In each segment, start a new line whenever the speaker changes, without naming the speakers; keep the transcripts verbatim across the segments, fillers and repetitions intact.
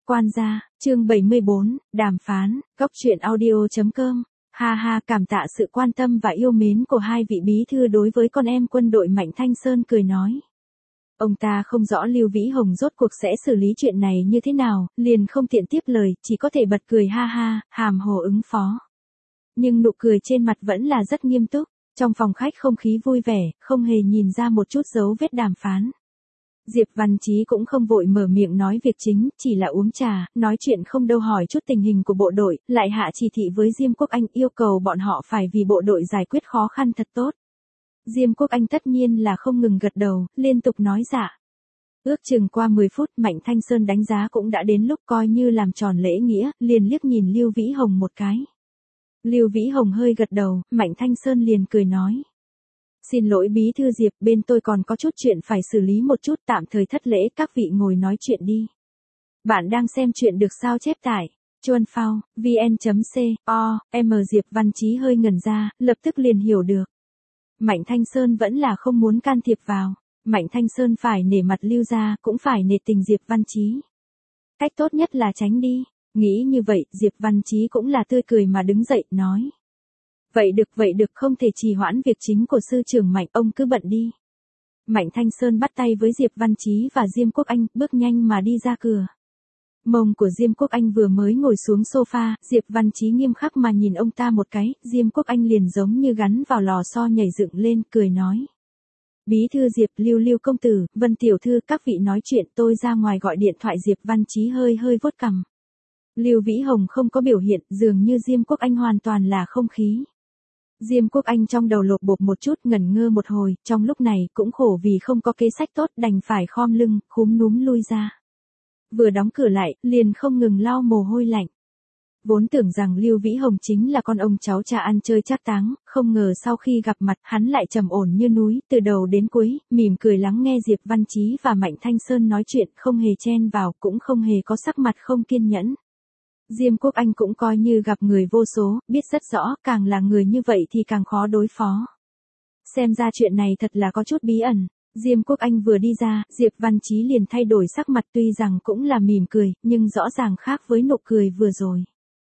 Quan gia, chương bảy mươi bốn, đàm phán, góc truyện audio chấm com. Ha ha, cảm tạ sự quan tâm và yêu mến của hai vị bí thư đối với con em quân đội Mạnh Thanh Sơn cười nói. Ông ta không rõ Lưu Vĩ Hồng rốt cuộc sẽ xử lý chuyện này như thế nào, liền không tiện tiếp lời, chỉ có thể bật cười ha ha, hàm hồ ứng phó. Nhưng nụ cười trên mặt vẫn là rất nghiêm túc, trong phòng khách không khí vui vẻ, không hề nhìn ra một chút dấu vết đàm phán. Diệp Văn Chí cũng không vội mở miệng nói việc chính, chỉ là uống trà, nói chuyện không đâu hỏi chút tình hình của bộ đội, lại hạ chỉ thị với Diêm Quốc Anh yêu cầu bọn họ phải vì bộ đội giải quyết khó khăn thật tốt. Diêm Quốc Anh tất nhiên là không ngừng gật đầu, liên tục nói dạ. Ước chừng qua mười phút Mạnh Thanh Sơn đánh giá cũng đã đến lúc coi như làm tròn lễ nghĩa, liền liếc nhìn Lưu Vĩ Hồng một cái. Lưu Vĩ Hồng hơi gật đầu, Mạnh Thanh Sơn liền cười nói. Xin lỗi bí thư Diệp, bên tôi còn có chút chuyện phải xử lý một chút, tạm thời thất lễ, các vị ngồi nói chuyện đi. Bạn đang xem chuyện được sao chép tải. Chuan Phao, vn.co, m Diệp Văn Chí hơi ngẩn ra, lập tức liền hiểu được. Mạnh Thanh Sơn vẫn là không muốn can thiệp vào. Mạnh Thanh Sơn phải nể mặt Lưu gia, cũng phải nể tình Diệp Văn Chí. Cách tốt nhất là tránh đi. Nghĩ như vậy, Diệp Văn Chí cũng là tươi cười mà đứng dậy, nói. Vậy được, vậy được, không thể trì hoãn việc chính của sư trưởng Mạnh, ông cứ bận đi. Mạnh Thanh Sơn bắt tay với Diệp Văn Chí và Diêm Quốc Anh, bước nhanh mà đi ra cửa. Mông của Diêm Quốc Anh vừa mới ngồi xuống sofa, Diệp Văn Chí nghiêm khắc mà nhìn ông ta một cái, Diêm Quốc Anh liền giống như gắn vào lò xo nhảy dựng lên, cười nói. Bí thư Diệp, Lưu Lưu công tử, Vân tiểu thư, các vị nói chuyện, tôi ra ngoài gọi điện thoại. Diệp Văn Chí hơi hơi vuốt cằm. Lưu Vĩ Hồng không có biểu hiện, dường như Diêm Quốc Anh hoàn toàn là không khí. Diêm Quốc Anh trong đầu lột bột một chút, ngẩn ngơ một hồi, trong lúc này cũng khổ vì không có kế sách tốt, đành phải khom lưng, khúm núm lui ra. Vừa đóng cửa lại, liền không ngừng lau mồ hôi lạnh. Vốn tưởng rằng Lưu Vĩ Hồng chính là con ông cháu cha ăn chơi trác táng, không ngờ sau khi gặp mặt hắn lại trầm ổn như núi, từ đầu đến cuối, mỉm cười lắng nghe Diệp Văn Chí và Mạnh Thanh Sơn nói chuyện, không hề chen vào, cũng không hề có sắc mặt không kiên nhẫn. Diêm Quốc Anh cũng coi như gặp người vô số, biết rất rõ, càng là người như vậy thì càng khó đối phó. Xem ra chuyện này thật là có chút bí ẩn. Diêm Quốc Anh vừa đi ra, Diệp Văn Chí liền thay đổi sắc mặt, tuy rằng cũng là mỉm cười, nhưng rõ ràng khác với nụ cười vừa rồi.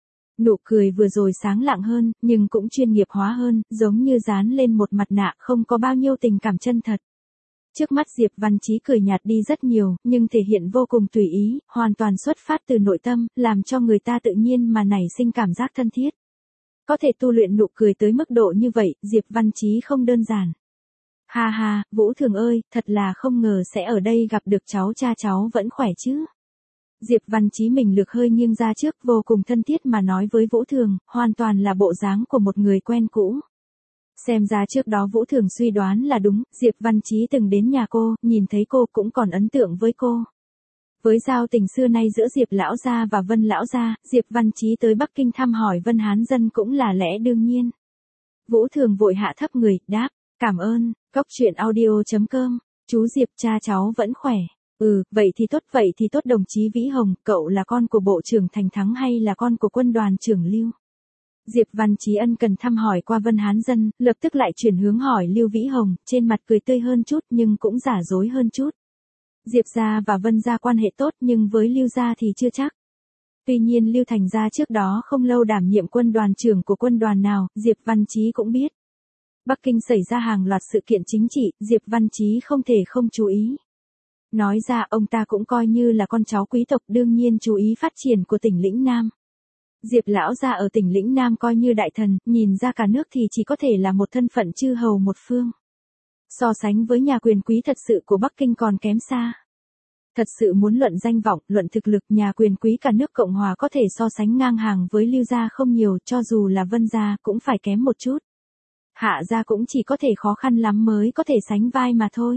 Nụ cười vừa rồi sáng lạng hơn, nhưng cũng chuyên nghiệp hóa hơn, giống như dán lên một mặt nạ, không có bao nhiêu tình cảm chân thật. Trước mắt Diệp Văn Chí cười nhạt đi rất nhiều, nhưng thể hiện vô cùng tùy ý, hoàn toàn xuất phát từ nội tâm, làm cho người ta tự nhiên mà nảy sinh cảm giác thân thiết. Có thể tu luyện nụ cười tới mức độ như vậy, Diệp Văn Chí không đơn giản. Ha ha, Vũ Thường ơi, thật là không ngờ sẽ ở đây gặp được cháu, cha cháu vẫn khỏe chứ. Diệp Văn Chí mình lược hơi nghiêng ra trước, vô cùng thân thiết mà nói với Vũ Thường, hoàn toàn là bộ dáng của một người quen cũ. Xem ra trước đó Vũ Thường suy đoán là đúng, Diệp Văn Chí từng đến nhà cô, nhìn thấy cô cũng còn ấn tượng với cô. Với giao tình xưa nay giữa Diệp Lão Gia và Vân Lão Gia, Diệp Văn Chí tới Bắc Kinh thăm hỏi Vân Hán Dân cũng là lẽ đương nhiên. Vũ Thường vội hạ thấp người, đáp, cảm ơn, góc truyện audio chấm com, chú Diệp cha cháu vẫn khỏe. Ừ, vậy thì tốt, vậy thì tốt. Đồng chí Vĩ Hồng, cậu là con của Bộ trưởng Thành Thắng hay là con của quân đoàn trưởng Lưu? Diệp Văn Chí ân cần thăm hỏi qua Vân Hán Dân, lập tức lại chuyển hướng hỏi Lưu Vĩ Hồng, trên mặt cười tươi hơn chút nhưng cũng giả dối hơn chút. Diệp gia và Vân gia quan hệ tốt nhưng với Lưu gia thì chưa chắc. Tuy nhiên Lưu Thành gia trước đó không lâu đảm nhiệm quân đoàn trưởng của quân đoàn nào, Diệp Văn Chí cũng biết. Bắc Kinh xảy ra hàng loạt sự kiện chính trị, Diệp Văn Chí không thể không chú ý. Nói ra ông ta cũng coi như là con cháu quý tộc, đương nhiên chú ý phát triển của tỉnh lĩnh Nam. Diệp Lão Gia ở tỉnh lĩnh Nam coi như đại thần, nhìn ra cả nước thì chỉ có thể là một thân phận chư hầu một phương. So sánh với nhà quyền quý thật sự của Bắc Kinh còn kém xa. Thật sự muốn luận danh vọng, luận thực lực, nhà quyền quý cả nước Cộng Hòa có thể so sánh ngang hàng với Lưu gia không nhiều, cho dù là Vân gia cũng phải kém một chút. Hạ gia cũng chỉ có thể khó khăn lắm mới có thể sánh vai mà thôi.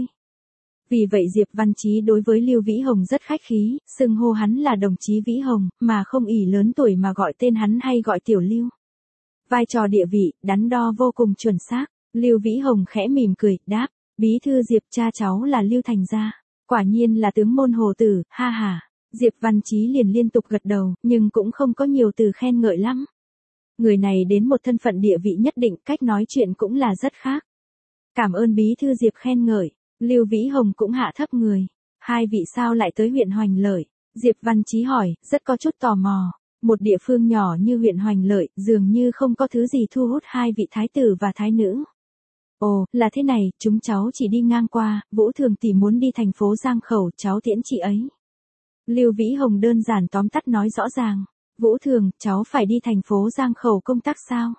Vì vậy Diệp Văn Chí đối với Lưu Vĩ Hồng rất khách khí, xưng hô hắn là đồng chí Vĩ Hồng, mà không ỷ lớn tuổi mà gọi tên hắn hay gọi tiểu Lưu. Vai trò địa vị, đắn đo vô cùng chuẩn xác. Lưu Vĩ Hồng khẽ mỉm cười, đáp, bí thư Diệp cha cháu là Lưu Thành gia. Quả nhiên là tướng môn hồ tử, ha ha. Diệp Văn Chí liền liên tục gật đầu, nhưng cũng không có nhiều từ khen ngợi lắm. Người này đến một thân phận địa vị nhất định, cách nói chuyện cũng là rất khác. Cảm ơn bí thư Diệp khen ngợi. Lưu Vĩ Hồng cũng hạ thấp người. Hai vị sao lại tới huyện Hoành Lợi? Diệp Văn Chí hỏi, rất có chút tò mò. Một địa phương nhỏ như huyện Hoành Lợi, dường như không có thứ gì thu hút hai vị thái tử và thái nữ. Ồ, là thế này, chúng cháu chỉ đi ngang qua, Vũ Thường tỷ muốn đi thành phố Giang Khẩu, cháu tiễn chị ấy. Lưu Vĩ Hồng đơn giản tóm tắt nói rõ ràng. Vũ Thường, cháu phải đi thành phố Giang Khẩu công tác sao?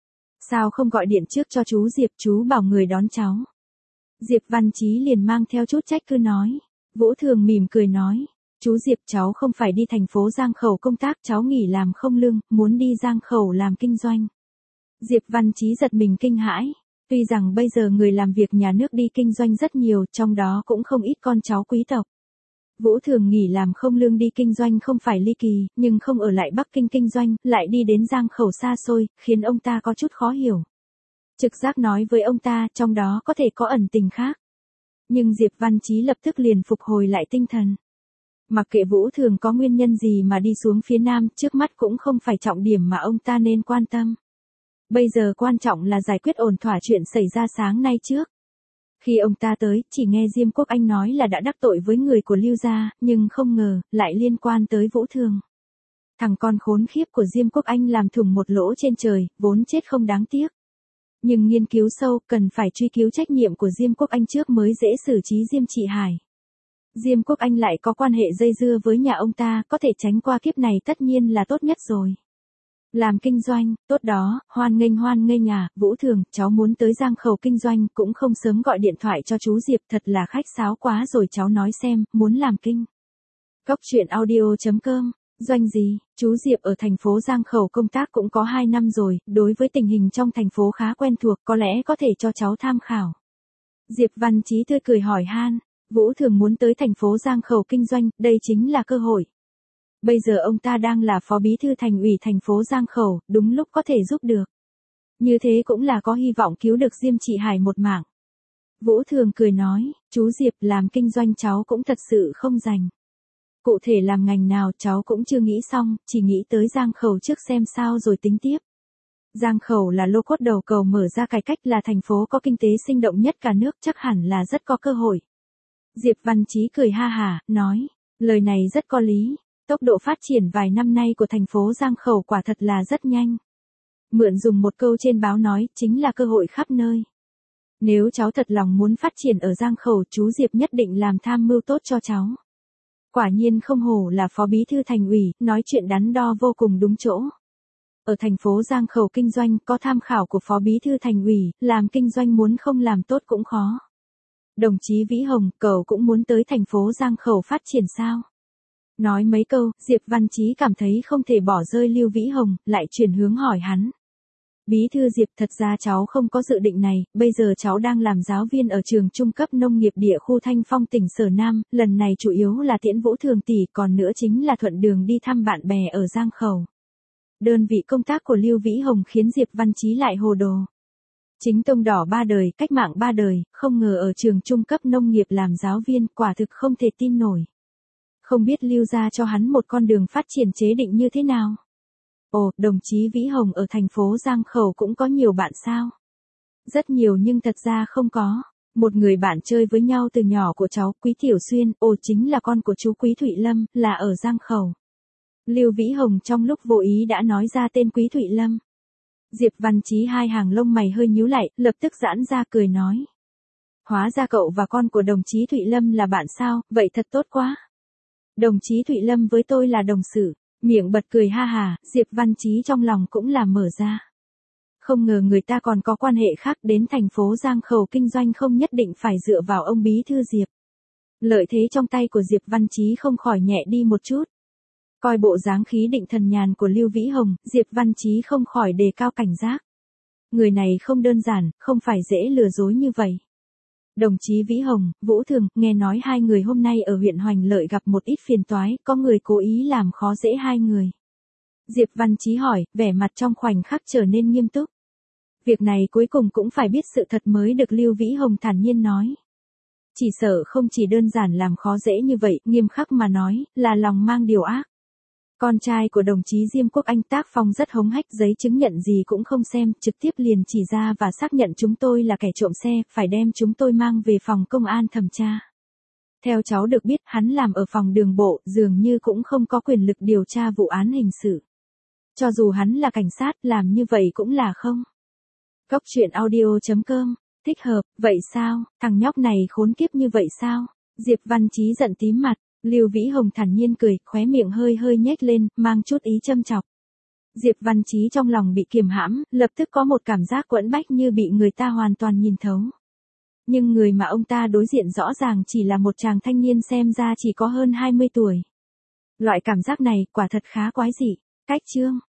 Sao không gọi điện trước cho chú Diệp, chú bảo người đón cháu. Diệp Văn Chí liền mang theo chút trách cứ nói. Vũ Thường mỉm cười nói. Chú Diệp, cháu không phải đi thành phố Giang Khẩu công tác, cháu nghỉ làm không lương, muốn đi Giang Khẩu làm kinh doanh. Diệp Văn Chí giật mình kinh hãi. Tuy rằng bây giờ người làm việc nhà nước đi kinh doanh rất nhiều, trong đó cũng không ít con cháu quý tộc. Vũ Thường nghỉ làm không lương đi kinh doanh không phải ly kỳ, nhưng không ở lại Bắc Kinh kinh doanh, lại đi đến Giang Khẩu xa xôi, khiến ông ta có chút khó hiểu. Trực giác nói với ông ta, trong đó có thể có ẩn tình khác. Nhưng Diệp Văn Chí lập tức liền phục hồi lại tinh thần. Mặc kệ Vũ Thường có nguyên nhân gì mà đi xuống phía Nam, trước mắt cũng không phải trọng điểm mà ông ta nên quan tâm. Bây giờ quan trọng là giải quyết ổn thỏa chuyện xảy ra sáng nay trước. Khi ông ta tới, chỉ nghe Diêm Quốc Anh nói là đã đắc tội với người của Lưu gia, nhưng không ngờ, lại liên quan tới Vũ Thường. Thằng con khốn khiếp của Diêm Quốc Anh làm thủng một lỗ trên trời, vốn chết không đáng tiếc. Nhưng nghiên cứu sâu, cần phải truy cứu trách nhiệm của Diêm Quốc Anh trước mới dễ xử trí Diêm Trị Hải. Diêm Quốc Anh lại có quan hệ dây dưa với nhà ông ta, có thể tránh qua kiếp này tất nhiên là tốt nhất rồi. Làm kinh doanh, tốt đó, hoan nghênh hoan nghênh à, Vũ Thường, cháu muốn tới Giang Khẩu kinh doanh, cũng không sớm gọi điện thoại cho chú Diệp, thật là khách sáo quá rồi, cháu nói xem, muốn làm kinh. Cốc truyện audio chấm com, doanh gì, chú Diệp ở thành phố Giang Khẩu công tác cũng có hai năm rồi, đối với tình hình trong thành phố khá quen thuộc, có lẽ có thể cho cháu tham khảo. Diệp Văn Chí tươi cười hỏi han, Vũ Thường muốn tới thành phố Giang Khẩu kinh doanh, đây chính là cơ hội. Bây giờ ông ta đang là phó bí thư thành ủy thành phố Giang Khẩu, đúng lúc có thể giúp được. Như thế cũng là có hy vọng cứu được Diêm Trị Hải một mạng. Vũ Thường cười nói, chú Diệp làm kinh doanh cháu cũng thật sự không rành. Cụ thể làm ngành nào cháu cũng chưa nghĩ xong, chỉ nghĩ tới Giang Khẩu trước xem sao rồi tính tiếp. Giang Khẩu là lô cốt đầu cầu mở ra cải cách, là thành phố có kinh tế sinh động nhất cả nước, chắc hẳn là rất có cơ hội. Diệp Văn Chí cười ha hả, nói, lời này rất có lý. Tốc độ phát triển vài năm nay của thành phố Giang Khẩu quả thật là rất nhanh. Mượn dùng một câu trên báo nói, chính là cơ hội khắp nơi. Nếu cháu thật lòng muốn phát triển ở Giang Khẩu, chú Diệp nhất định làm tham mưu tốt cho cháu. Quả nhiên không hổ là phó bí thư thành ủy, nói chuyện đắn đo vô cùng đúng chỗ. Ở thành phố Giang Khẩu kinh doanh, có tham khảo của phó bí thư thành ủy, làm kinh doanh muốn không làm tốt cũng khó. Đồng chí Vĩ Hồng, cậu cũng muốn tới thành phố Giang Khẩu phát triển sao? Nói mấy câu, Diệp Văn Chí cảm thấy không thể bỏ rơi Lưu Vĩ Hồng, lại chuyển hướng hỏi hắn. Bí thư Diệp, thật ra cháu không có dự định này, bây giờ cháu đang làm giáo viên ở trường trung cấp nông nghiệp địa khu Thanh Phong tỉnh Sở Nam, lần này chủ yếu là tiễn Vũ Thường tỷ, còn nữa chính là thuận đường đi thăm bạn bè ở Giang Khẩu. Đơn vị công tác của Lưu Vĩ Hồng khiến Diệp Văn Chí lại hồ đồ. Chính tông đỏ ba đời, cách mạng ba đời, không ngờ ở trường trung cấp nông nghiệp làm giáo viên, quả thực không thể tin nổi. Không biết Lưu gia cho hắn một con đường phát triển chế định như thế nào? Ồ, đồng chí Vĩ Hồng ở thành phố Giang Khẩu cũng có nhiều bạn sao? Rất nhiều nhưng thật ra không có. Một người bạn chơi với nhau từ nhỏ của cháu, Quý Tiểu Xuyên, ồ chính là con của chú Quý Thụy Lâm, là ở Giang Khẩu. Lưu Vĩ Hồng trong lúc vô ý đã nói ra tên Quý Thụy Lâm. Diệp Văn Chí hai hàng lông mày hơi nhíu lại, lập tức giãn ra cười nói. Hóa ra cậu và con của đồng chí Thụy Lâm là bạn sao, vậy thật tốt quá. Đồng chí Thụy Lâm với tôi là đồng sự, miệng bật cười ha hà, Diệp Văn Chí trong lòng cũng là mở ra. Không ngờ người ta còn có quan hệ khác, đến thành phố Giang Khẩu kinh doanh không nhất định phải dựa vào ông bí thư Diệp. Lợi thế trong tay của Diệp Văn Chí không khỏi nhẹ đi một chút. Coi bộ dáng khí định thần nhàn của Lưu Vĩ Hồng, Diệp Văn Chí không khỏi đề cao cảnh giác. Người này không đơn giản, không phải dễ lừa dối như vậy. Đồng chí Vĩ Hồng, Vũ Thường, nghe nói hai người hôm nay ở huyện Hoành Lợi gặp một ít phiền toái, có người cố ý làm khó dễ hai người. Diệp Văn Chí hỏi, vẻ mặt trong khoảnh khắc trở nên nghiêm túc. Việc này cuối cùng cũng phải biết sự thật mới được, Lưu Vĩ Hồng thản nhiên nói. Chỉ sợ không chỉ đơn giản làm khó dễ như vậy, nghiêm khắc mà nói, là lòng mang điều ác. Con trai của đồng chí Diêm Quốc Anh tác phong rất hống hách, giấy chứng nhận gì cũng không xem, trực tiếp liền chỉ ra và xác nhận chúng tôi là kẻ trộm xe, phải đem chúng tôi mang về phòng công an thẩm tra. Theo cháu được biết, hắn làm ở phòng đường bộ, dường như cũng không có quyền lực điều tra vụ án hình sự. Cho dù hắn là cảnh sát, làm như vậy cũng là không. Góc truyện audio chấm com, thích hợp, vậy sao, thằng nhóc này khốn kiếp như vậy sao? Diệp Văn Chí giận tím mặt, Lưu Vĩ Hồng thản nhiên cười, khóe miệng hơi hơi nhếch lên, mang chút ý châm chọc. Diệp Văn Chí trong lòng bị kiềm hãm, lập tức có một cảm giác quẫn bách như bị người ta hoàn toàn nhìn thấu. Nhưng người mà ông ta đối diện rõ ràng chỉ là một chàng thanh niên xem ra chỉ có hơn hai mươi tuổi. Loại cảm giác này quả thật khá quái dị. Cách chương